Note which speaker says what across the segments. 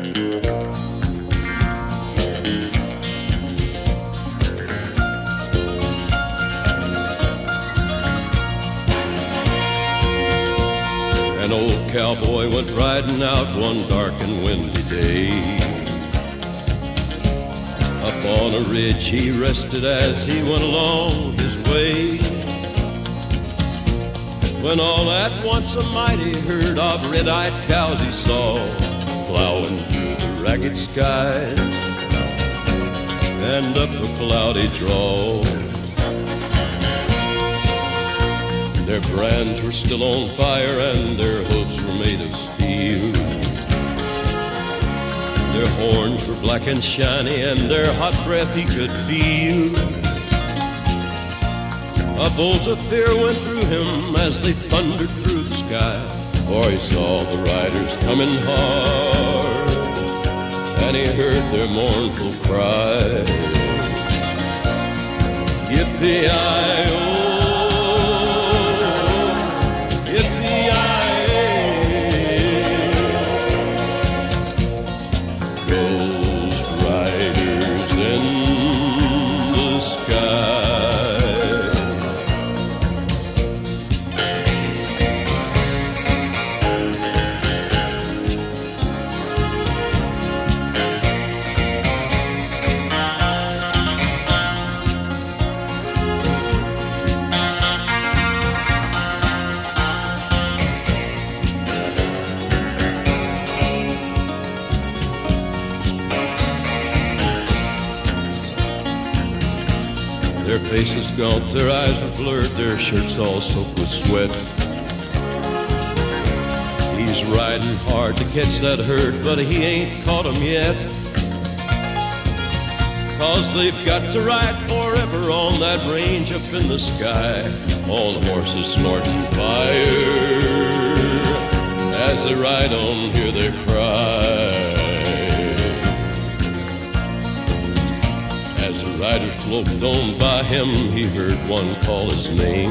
Speaker 1: An old cowboy went riding out one dark and windy day. Up on a ridge he rested as he went along his way, when all at once a mighty herd of red-eyed cows he saw plowing through the ragged skies and up a cloudy draw. Their brands were still on fire and their hooves were made of steel. Their horns were black and shiny and their hot breath he could feel. A bolt of fear went through him as they thundered through the sky, for he saw the riders coming hard and he heard their mournful cry. Yippee-i-oh, Their faces gaunt, their eyes were blurred, their shirts all soaked with sweat. He's riding hard to catch that herd, but he ain't caught 'em yet. 'Cause they've got to ride forever on that range up in the sky, on horses snorting fire. As they ride on, hear their cry. As the rider sloped on by him, he heard one call his name.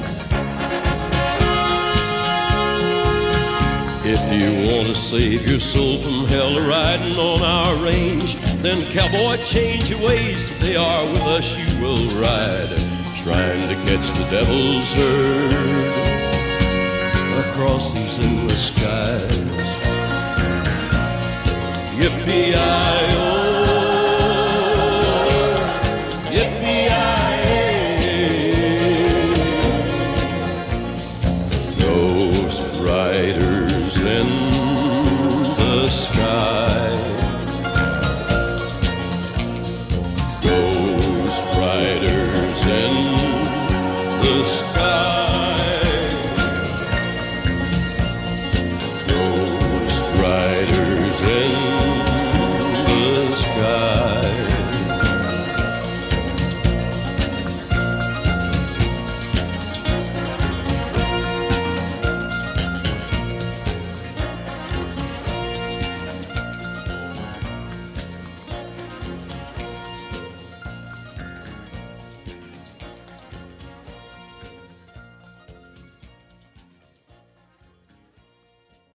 Speaker 1: If you want to save your soul from hell riding on our range, then cowboy, change your ways. Today are with us you will ride, trying to catch the devil's herd across these endless skies. Yippee-i-oh.